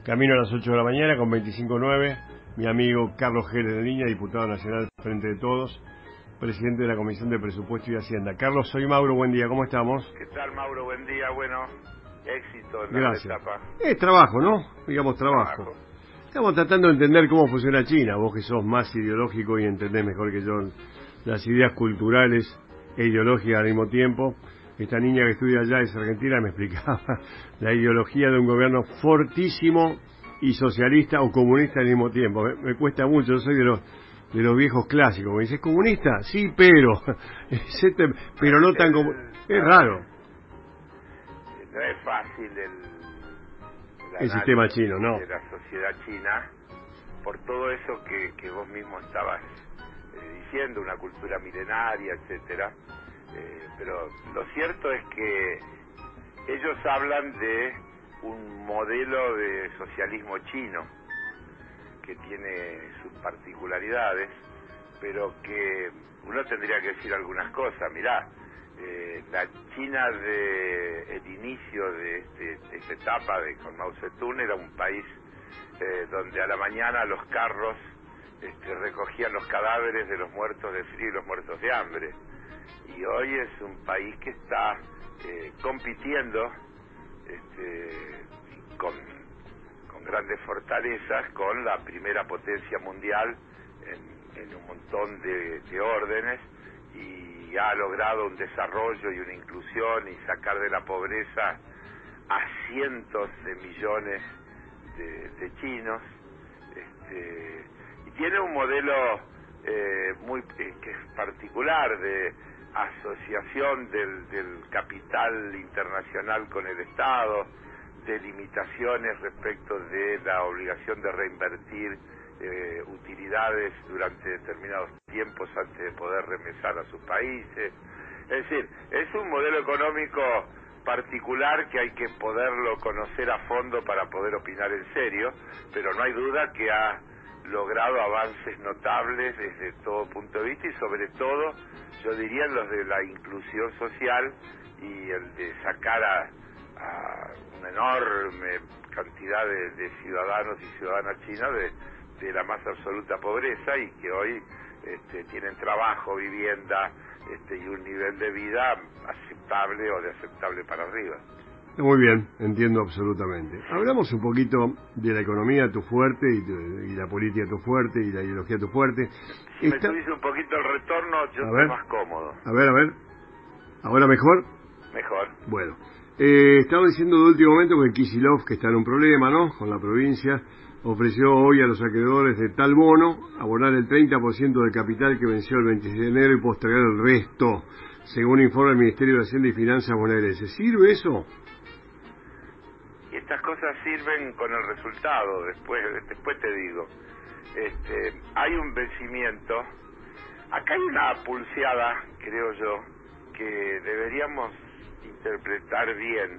Camino a las 8 de la mañana con 25:09. Mi amigo Carlos Jerez de Línea, diputado nacional Frente de Todos, presidente de la Comisión de Presupuesto y Hacienda. Carlos, soy Mauro, buen día, ¿cómo estamos? ¿Qué tal, Mauro? Buen día, bueno, éxito en la Gracias. etapa. Es trabajo, ¿no? Digamos trabajo. Estamos tratando de entender cómo funciona China, vos que sos más ideológico y entendés mejor que yo las ideas culturales e ideológicas al mismo tiempo. Esta niña que estudia allá es argentina, me explicaba la ideología de un gobierno fortísimo y socialista o comunista al mismo tiempo. Me cuesta mucho, yo soy de los viejos clásicos. Me dice, ¿es comunista? Sí, pero no tan como... Es raro. No es fácil el sistema chino, ¿no? De la sociedad china, por todo eso que vos mismo estabas diciendo, una cultura milenaria, etcétera. Pero lo cierto es que ellos hablan de un modelo de socialismo chino que tiene sus particularidades, pero que uno tendría que decir algunas cosas. Mirá, la China de el inicio de esta etapa con Mao Zedong era un país donde a la mañana los carros recogían los cadáveres de los muertos de frío y los muertos de hambre. Y hoy es un país que está compitiendo con grandes fortalezas con la primera potencia mundial en un montón de órdenes, y ha logrado un desarrollo y una inclusión y sacar de la pobreza a cientos de millones de chinos, y tiene un modelo que es particular de asociación del capital internacional con el Estado, de limitaciones respecto de la obligación de reinvertir utilidades durante determinados tiempos antes de poder remesar a sus países. Es decir, es un modelo económico particular que hay que poderlo conocer a fondo para poder opinar en serio, pero no hay duda que ha logrado avances notables desde todo punto de vista, y sobre todo, yo diría, en los de la inclusión social y el de sacar a una enorme cantidad de ciudadanos y ciudadanas chinas de la más absoluta pobreza, y que hoy tienen trabajo, vivienda y un nivel de vida aceptable o de aceptable para arriba. Muy bien, entiendo absolutamente. Hablamos un poquito de la economía, tu fuerte, y la política, tu fuerte, y la ideología, tu fuerte. Si me subís un poquito el retorno, yo estoy más cómodo. A ver. ¿Ahora mejor? Mejor. Bueno. Estaba diciendo de último momento que Kicillof, que está en un problema, ¿no?, con la provincia, ofreció hoy a los acreedores de tal bono abonar el 30% del capital que venció el 26 de enero y postergar el resto, según informa el Ministerio de Hacienda y Finanzas bonaerense. ¿Sirve eso? Y estas cosas sirven con el resultado, después te digo. Hay un vencimiento. Acá hay una pulseada, creo yo, que deberíamos interpretar bien.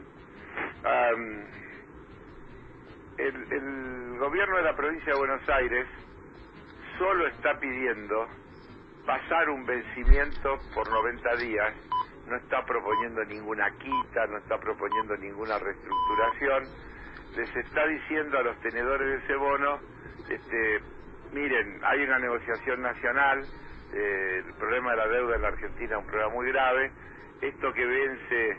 El gobierno de la provincia de Buenos Aires solo está pidiendo pasar un vencimiento por 90 días, no está proponiendo ninguna quita, no está proponiendo ninguna reestructuración. Les está diciendo a los tenedores de ese bono, miren, hay una negociación nacional, el problema de la deuda en la Argentina es un problema muy grave, esto que vence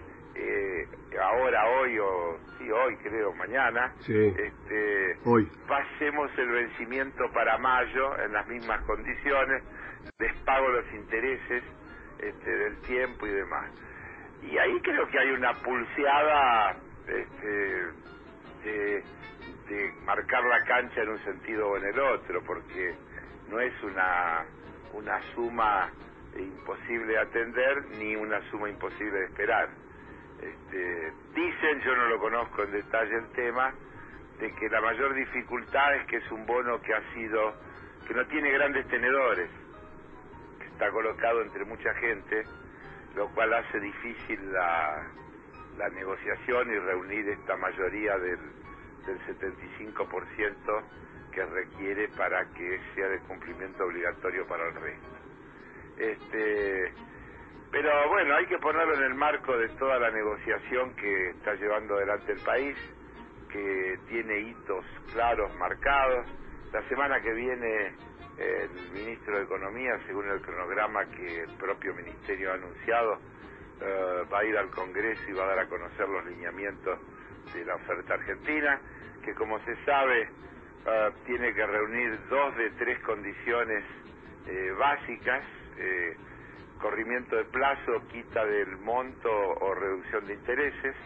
hoy creo, mañana, sí. Hoy pasemos el vencimiento para mayo en las mismas condiciones, les pago los intereses del tiempo y demás. Y ahí creo que hay una pulseada de marcar la cancha en un sentido o en el otro, porque no es una suma imposible de atender ni una suma imposible de esperar. Dicen, yo no lo conozco en detalle el tema, de que la mayor dificultad es que es un bono que no tiene grandes tenedores, que está colocado entre mucha gente, lo cual hace difícil la negociación y reunir esta mayoría del 75% que requiere para que sea de cumplimiento obligatorio para el resto. Pero bueno, hay que ponerlo en el marco de toda la negociación que está llevando adelante el país, que tiene hitos claros, marcados. La semana que viene el ministro de Economía, según el cronograma que el propio ministerio ha anunciado, va a ir al Congreso y va a dar a conocer los lineamientos de la oferta argentina, que como se sabe tiene que reunir 2 de 3 condiciones básicas: corrimiento de plazo, quita del monto o reducción de intereses,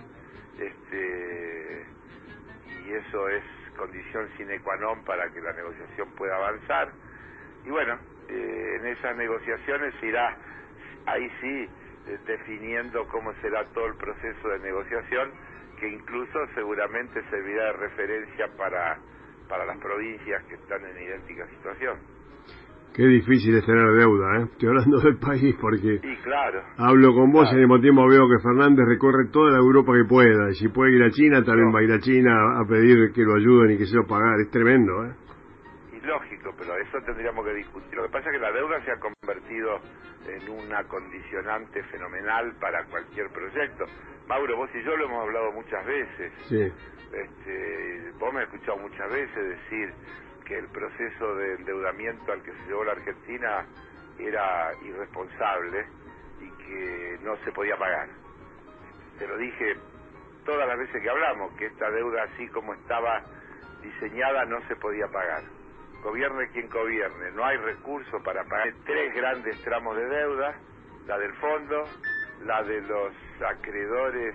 y eso es condición sine qua non para que la negociación pueda avanzar. Y bueno, en esas negociaciones se irá, ahí sí, definiendo cómo será todo el proceso de negociación, que incluso seguramente servirá de referencia para las provincias que están en idéntica situación. Qué difícil es tener deuda, ¿eh? Estoy hablando del país porque y claro, hablo con vos y al mismo tiempo veo que Fernández recorre toda la Europa que pueda, y si puede ir a China también va a ir a China a pedir que lo ayuden y que se lo pagar. Es tremendo, ¿eh? Y lógico, pero eso tendríamos que discutir. Lo que pasa es que la deuda se ha convertido en una condicionante fenomenal para cualquier proyecto. Mauro, vos y yo lo hemos hablado muchas veces. Sí. Vos me has escuchado muchas veces decir que el proceso de endeudamiento al que se llevó la Argentina era irresponsable y que no se podía pagar. Te lo dije todas las veces que hablamos, que esta deuda así como estaba diseñada no se podía pagar. Gobierne quien gobierne, no hay recursos para pagar 3 grandes tramos de deuda: la del fondo, la de los acreedores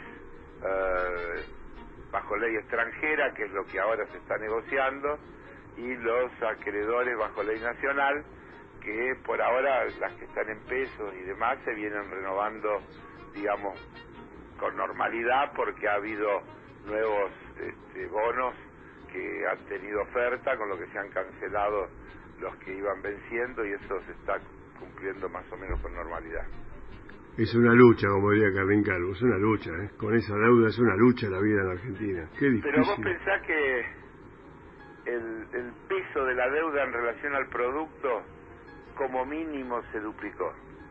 bajo ley extranjera, que es lo que ahora se está negociando, y los acreedores bajo ley nacional, que por ahora las que están en pesos y demás se vienen renovando, digamos, con normalidad, porque ha habido nuevos bonos que han tenido oferta, con lo que se han cancelado los que iban venciendo, y eso se está cumpliendo más o menos con normalidad. Es una lucha, como diría Carlín Calvo, es una lucha, ¿eh? Con esa deuda es una lucha la vida en Argentina. Qué difícil. Pero vos pensás que el peso de la deuda en relación al producto como mínimo se duplicó.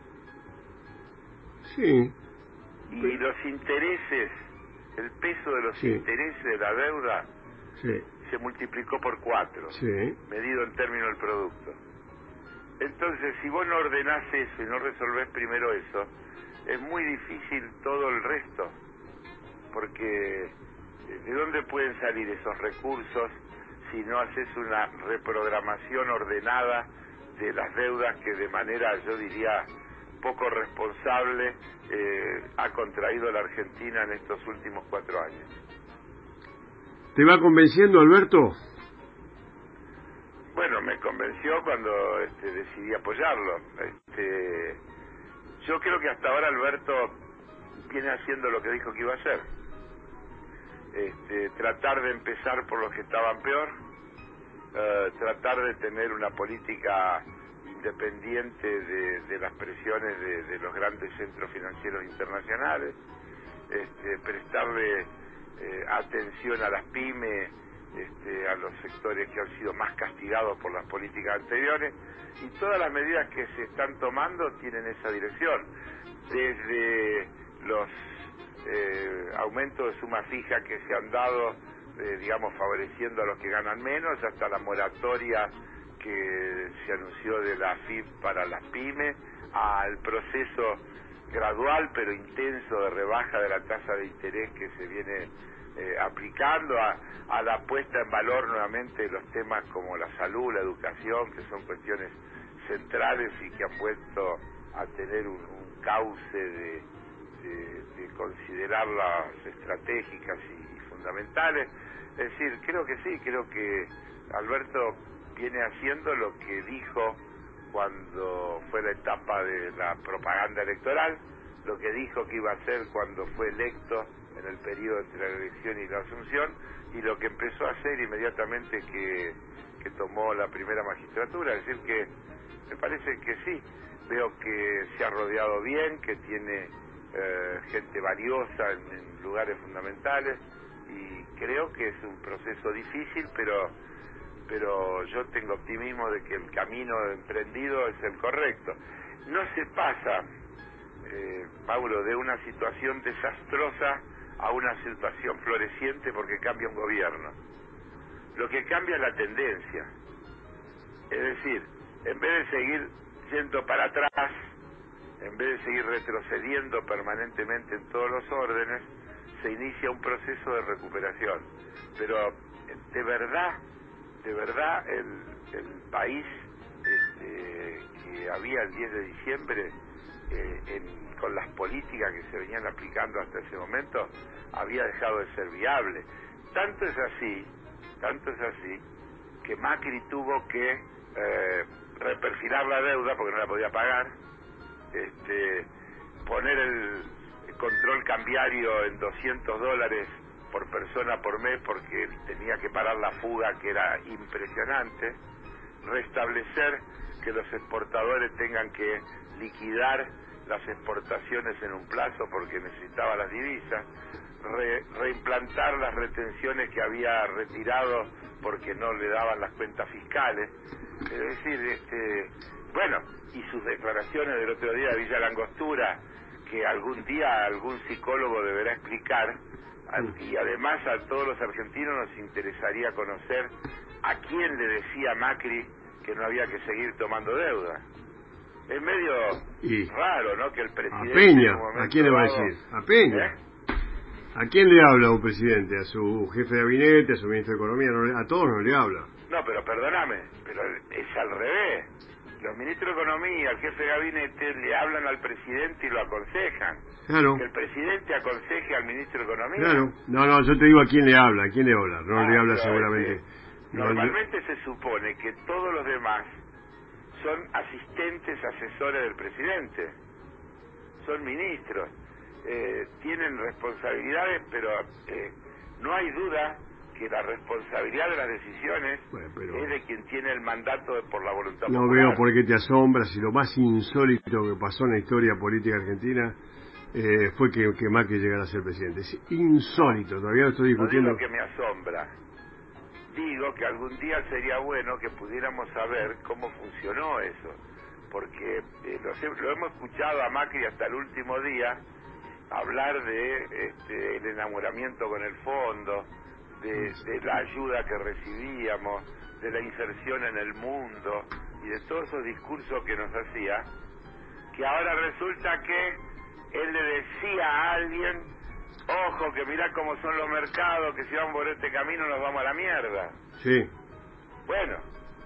Sí. Y los intereses, el peso de los intereses de la deuda se multiplicó por 4, medido en términos del producto. Entonces, si vos no ordenás eso y no resolvés primero eso, es muy difícil todo el resto, porque ¿de dónde pueden salir esos recursos si no haces una reprogramación ordenada de las deudas que de manera, yo diría, poco responsable ha contraído la Argentina en estos últimos 4 años? ¿Te va convenciendo, Alberto? Bueno, me convenció cuando decidí apoyarlo. Yo creo que hasta ahora Alberto viene haciendo lo que dijo que iba a hacer. Tratar de empezar por los que estaban peor, tratar de tener una política independiente de las presiones de los grandes centros financieros internacionales, prestarle atención a las pymes, a los sectores que han sido más castigados por las políticas anteriores, y todas las medidas que se están tomando tienen esa dirección, desde los aumentos de suma fija que se han dado, digamos, favoreciendo a los que ganan menos, hasta la moratoria que se anunció de la AFIP para las pymes, al proceso gradual pero intenso de rebaja de la tasa de interés que se viene aplicando, a la puesta en valor nuevamente de los temas como la salud, la educación, que son cuestiones centrales y que han vuelto a tener un cauce de considerarlas estratégicas y fundamentales. Es decir, creo que sí, creo que Alberto viene haciendo lo que dijo cuando fue la etapa de la propaganda electoral, lo que dijo que iba a hacer cuando fue electo en el periodo entre la elección y la asunción, y lo que empezó a hacer inmediatamente que tomó la primera magistratura. Es decir, que me parece que sí, veo que se ha rodeado bien, que tiene gente valiosa en lugares fundamentales, y creo que es un proceso difícil, pero yo tengo optimismo de que el camino emprendido es el correcto. No se pasa, Paulo, de una situación desastrosa a una situación floreciente porque cambia un gobierno. Lo que cambia es la tendencia. Es decir, en vez de seguir yendo para atrás, en vez de seguir retrocediendo permanentemente en todos los órdenes, se inicia un proceso de recuperación. Pero de verdad el país que había el 10 de diciembre, con las políticas que se venían aplicando hasta ese momento, había dejado de ser viable. Tanto es así que Macri tuvo que reperfilar la deuda porque no la podía pagar, poner el control cambiario en $200 por persona por mes porque tenía que parar la fuga, que era impresionante, restablecer que los exportadores tengan que liquidar las exportaciones en un plazo porque necesitaba las divisas, reimplantar las retenciones que había retirado porque no le daban las cuentas fiscales. Es decir, bueno, y sus declaraciones del otro día de Villa Langostura, que algún día algún psicólogo deberá explicar, y además a todos los argentinos nos interesaría conocer a quién le decía Macri que no había que seguir tomando deuda. Es medio raro, ¿no?, que el presidente... A Peña, ¿a quién le va a decir? A Peña. ¿A quién le habla un presidente? ¿A su jefe de gabinete, a su ministro de Economía? No, a todos no le habla. No, pero perdóname, pero es al revés. Los ministros de Economía, el jefe de gabinete, le hablan al presidente y lo aconsejan. Claro. Que el presidente aconseje al ministro de Economía. Claro. No, yo te digo a quién le habla, No le habla seguramente. Normalmente se supone que todos los demás son asistentes, asesores del presidente. Son ministros. Tienen responsabilidades, pero no hay duda que la responsabilidad de las decisiones es de quien tiene el mandato por la voluntad popular. No veo por qué te asombras, y lo más insólito que pasó en la historia política argentina fue que Macri llegara a ser presidente. Es insólito, todavía lo estoy discutiendo. No digo que me asombra, digo que algún día sería bueno que pudiéramos saber cómo funcionó eso, porque lo hemos escuchado a Macri hasta el último día hablar de el enamoramiento con el fondo, de la ayuda que recibíamos, de la inserción en el mundo y de todos esos discursos que nos hacía, que ahora resulta que él le decía a alguien: ojo, que mirá cómo son los mercados, que si vamos por este camino nos vamos a la mierda. Sí. Bueno,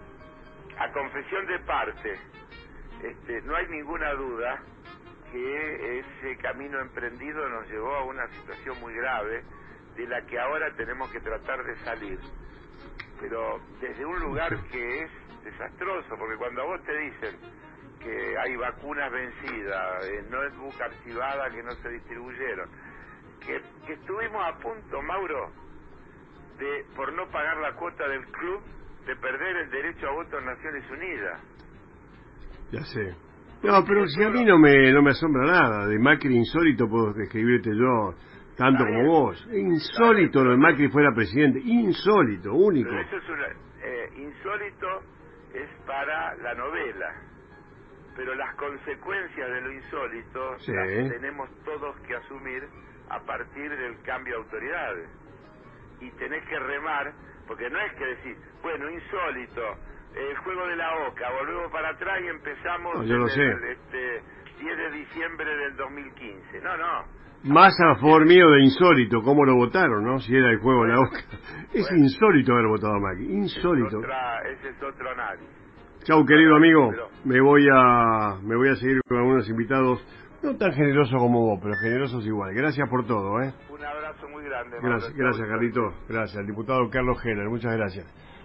a confesión de parte, no hay ninguna duda que ese camino emprendido nos llevó a una situación muy grave, de la que ahora tenemos que tratar de salir, pero desde un lugar que es desastroso, porque cuando a vos te dicen que hay vacunas vencidas, notebook archivadas que no se distribuyeron, que estuvimos a punto, Mauro, de, por no pagar la cuota del club, de perder el derecho a voto en Naciones Unidas. Ya sé. No, pero si a mí no me asombra nada. De Macri insólito puedo describirte yo tanto como vos. Insólito lo de Macri fuera presidente. Insólito, único. Pero eso es insólito es para la novela. Pero las consecuencias de lo insólito las tenemos todos que asumir a partir del cambio de autoridades. Y tenés que remar, porque no es que decir, bueno, insólito, el juego de la Oca, volvemos para atrás y empezamos yo lo sé. 10 de diciembre del 2015. No. Más a favor mío de insólito, cómo lo votaron, ¿no? Si era el juego de la Oca. Es insólito haber votado a Macri, insólito. Ese es otro análisis. Chau, querido amigo, me voy a seguir con algunos invitados, no tan generosos como vos, pero generosos igual. Gracias por todo, ¿eh? Un abrazo muy grande. Gracias, Carlito. Gracias, al diputado Carlos Heller, muchas gracias.